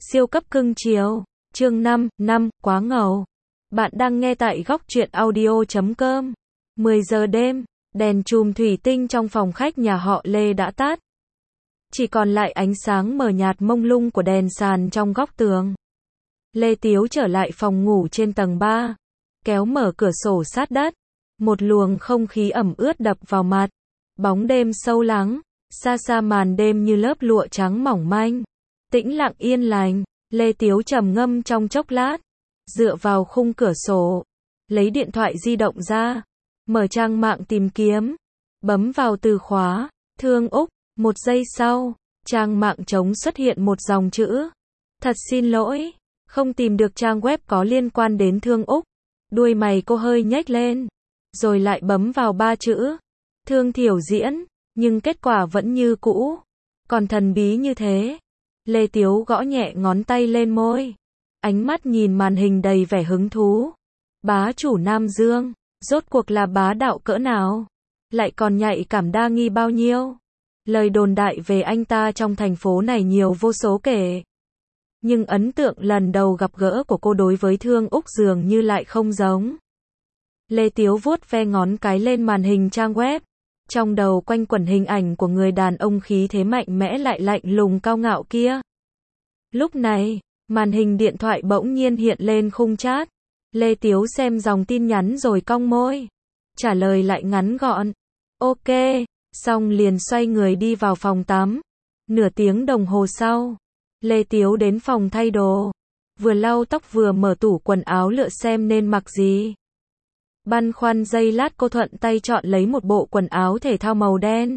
Siêu cấp cưng chiều. Chương 5, quá ngầu. Bạn đang nghe tại góc truyện audio.com. 10 giờ đêm, đèn chùm thủy tinh trong phòng khách nhà họ Lê đã tắt. Chỉ còn lại ánh sáng mờ nhạt mông lung của đèn sàn trong góc tường. Lê Tiếu trở lại phòng ngủ trên tầng 3, kéo mở cửa sổ sát đất. Một luồng không khí ẩm ướt đập vào mặt. Bóng đêm sâu lắng, xa xa màn đêm như lớp lụa trắng mỏng manh. Tĩnh lặng yên lành, Lê Tiếu trầm ngâm trong chốc lát, dựa vào khung cửa sổ, lấy điện thoại di động ra, mở trang mạng tìm kiếm, bấm vào từ khóa, Thương Úc, 1 giây sau, trang mạng trống xuất hiện một dòng chữ. Thật xin lỗi, không tìm được trang web có liên quan đến Thương Úc. Đuôi mày cô hơi nhếch lên, rồi lại bấm vào 3 chữ. Thương Thiểu Diễn, nhưng kết quả vẫn như cũ, còn thần bí như thế. Lê Tiếu gõ nhẹ ngón tay lên môi, ánh mắt nhìn màn hình đầy vẻ hứng thú. Bá chủ Nam Dương, rốt cuộc là bá đạo cỡ nào? Lại còn nhạy cảm đa nghi bao nhiêu? Lời đồn đại về anh ta trong thành phố này nhiều vô số kể. Nhưng ấn tượng lần đầu gặp gỡ của cô đối với Thương Úc dường như lại không giống. Lê Tiếu vuốt ve ngón cái lên màn hình trang web. Trong đầu quanh quẩn hình ảnh của người đàn ông khí thế mạnh mẽ lại lạnh lùng cao ngạo kia. Lúc này, màn hình điện thoại bỗng nhiên hiện lên khung chat. Lê Tiếu xem dòng tin nhắn rồi cong môi. Trả lời lại ngắn gọn. Ok, xong liền xoay người đi vào phòng tắm. Nửa tiếng đồng hồ sau, Lê Tiếu đến phòng thay đồ. Vừa lau tóc vừa mở tủ quần áo lựa xem nên mặc gì. Băn khoăn giây lát cô thuận tay chọn lấy một bộ quần áo thể thao màu đen.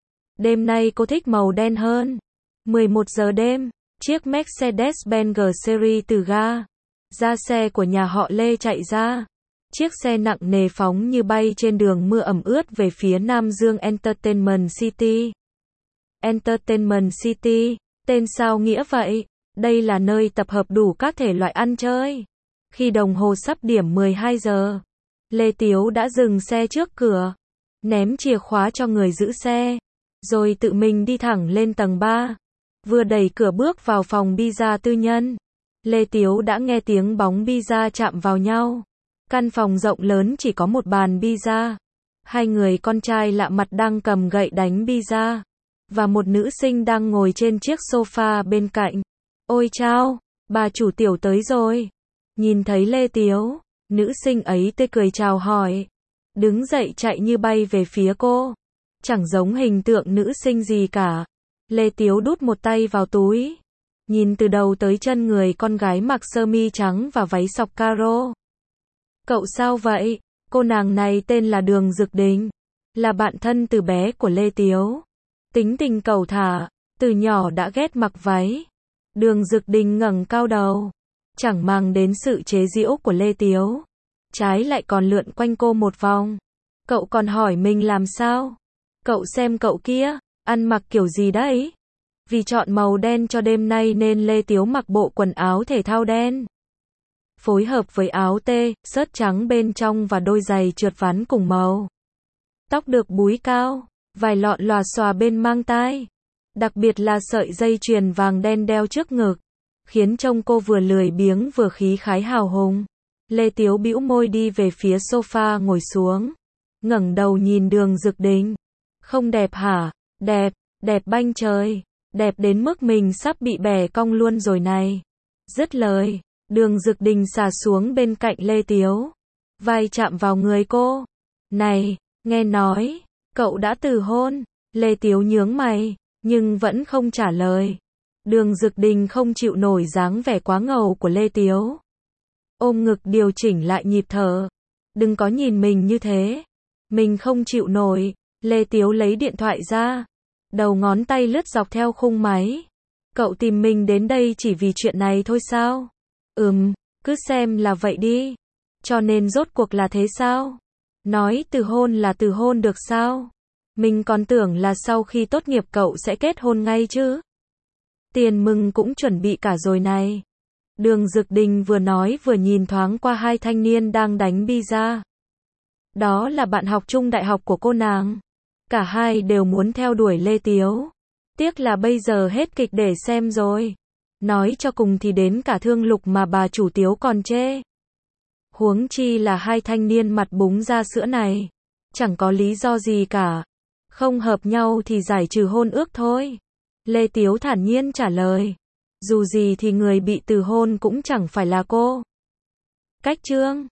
Đêm nay cô thích màu đen hơn. 11 giờ đêm, chiếc Mercedes-Benz G-Series từ ga ra xe của nhà họ Lê chạy ra. Chiếc xe nặng nề phóng như bay trên đường mưa ẩm ướt về phía Nam Dương Entertainment City. Entertainment City, tên sao nghĩa vậy? Đây là nơi tập hợp đủ các thể loại ăn chơi. Khi đồng hồ sắp điểm 12 giờ, Lê Tiếu đã dừng xe trước cửa, ném chìa khóa cho người giữ xe, rồi tự mình đi thẳng lên tầng 3. Vừa đẩy cửa bước vào phòng pizza tư nhân, Lê Tiếu đã nghe tiếng bóng pizza chạm vào nhau. Căn phòng rộng lớn chỉ có một bàn pizza, 2 người con trai lạ mặt đang cầm gậy đánh pizza, và một nữ sinh đang ngồi trên chiếc sofa bên cạnh. Ôi chao, bà chủ Tiểu tới rồi. Nhìn thấy Lê Tiếu, nữ sinh ấy tươi cười chào hỏi, đứng dậy chạy như bay về phía cô. Chẳng giống hình tượng nữ sinh gì cả. Lê Tiếu đút một tay vào túi, nhìn từ đầu tới chân người con gái mặc sơ mi trắng và váy sọc caro. Cậu sao vậy? Cô nàng này tên là Đường Dực Đình, là bạn thân từ bé của Lê Tiếu. Tính tình cẩu thả, từ nhỏ đã ghét mặc váy. Đường Dực Đình ngẩng cao đầu, chẳng màng đến sự chế giễu của Lê Tiếu, trái lại còn lượn quanh cô một vòng. Cậu còn hỏi mình làm sao? Cậu xem cậu kia, ăn mặc kiểu gì đấy? Vì chọn màu đen cho đêm nay nên Lê Tiếu mặc bộ quần áo thể thao đen, phối hợp với áo t-shirt trắng bên trong và đôi giày trượt ván cùng màu. Tóc được búi cao, vài lọn lòa xòa bên mang tai, đặc biệt là sợi dây chuyền vàng đen đeo trước ngực, khiến trông cô vừa lười biếng vừa khí khái hào hùng. Lê Tiếu bĩu môi đi về phía sofa ngồi xuống, ngẩng đầu nhìn Đường Dực Đình. Không đẹp hả? Đẹp, đẹp banh trời, đẹp đến mức mình sắp bị bẻ cong luôn rồi này. Dứt lời, Đường Dực Đình xà xuống bên cạnh Lê Tiếu, vai chạm vào người cô. Này, nghe nói, cậu đã từ hôn. Lê Tiếu nhướng mày, nhưng vẫn không trả lời. Đường Dực Đình không chịu nổi dáng vẻ quá ngầu của Lê Tiếu, ôm ngực điều chỉnh lại nhịp thở. Đừng có nhìn mình như thế, mình không chịu nổi. Lê Tiếu lấy điện thoại ra, đầu ngón tay lướt dọc theo khung máy. Cậu tìm mình đến đây chỉ vì chuyện này thôi sao? Cứ xem là vậy đi. Cho nên rốt cuộc là thế sao? Nói từ hôn là từ hôn được sao? Mình còn tưởng là sau khi tốt nghiệp cậu sẽ kết hôn ngay chứ. Tiền mừng cũng chuẩn bị cả rồi này. Đường Dực Đình vừa nói vừa nhìn thoáng qua 2 thanh niên đang đánh pizza. Đó là bạn học chung đại học của cô nàng. Cả hai đều muốn theo đuổi Lê Tiếu. Tiếc là bây giờ hết kịch để xem rồi. Nói cho cùng thì đến cả Thương Lục mà bà chủ Tiếu còn chê. Huống chi là hai thanh niên mặt búng ra sữa này. Chẳng có lý do gì cả. Không hợp nhau thì giải trừ hôn ước thôi. Lê Tiếu thản nhiên trả lời. Dù gì thì người bị từ hôn cũng chẳng phải là cô. Cách Trương.